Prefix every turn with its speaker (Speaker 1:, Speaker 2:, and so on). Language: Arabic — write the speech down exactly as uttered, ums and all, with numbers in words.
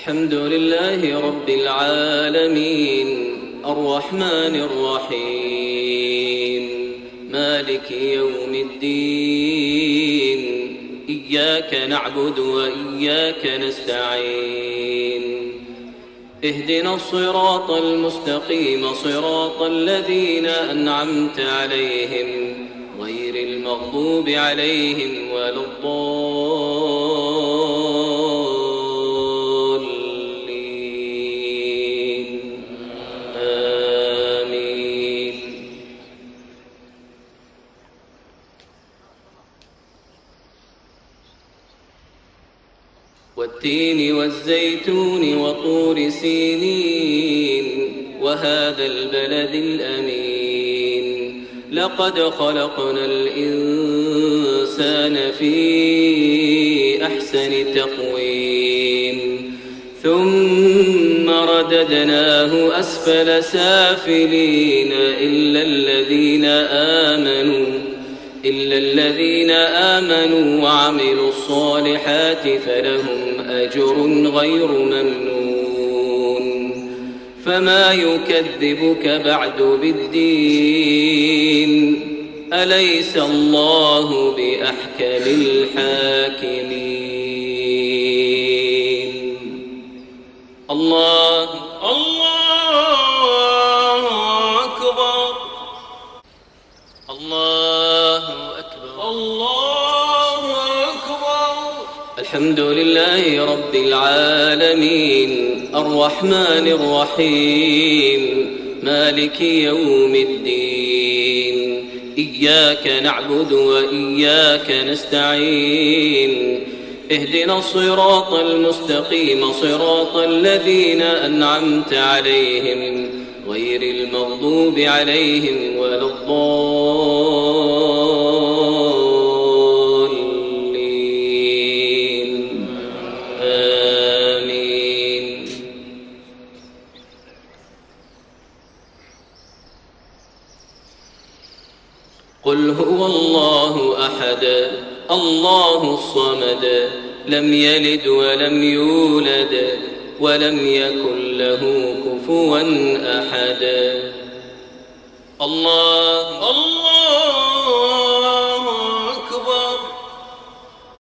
Speaker 1: الحمد لله رب العالمين الرحمن الرحيم مالك يوم الدين إياك نعبد وإياك نستعين اهدنا الصراط المستقيم صراط الذين أنعمت عليهم غير المغضوب عليهم ولا الضالين آمين. والتين والزيتون وطور سينين وهذا البلد الأمين لقد خلقنا الإنسان في أحسن تقويم ثم رددناه أسفل سافلين إلا الذين آمنوا إلا الذين آمنوا وعملوا الصالحات فلهم أجر غير ممنون. فما يكذبك بعد بالدين أليس الله بأحكم الحاكمين. الله الله أكبر الله أكبر الله أكبر. الحمد لله رب العالمين الرحمن الرحيم مالك يوم الدين إياك نعبد وإياك نستعين اهدنا الصراط المستقيم صراط الذين أنعمت عليهم غير المغضوب عليهم ولا الضالين آمين. قل هو الله أحد الله الصمد لم يلد ولم يولد ولم يكن له كفوا أحد. الله الله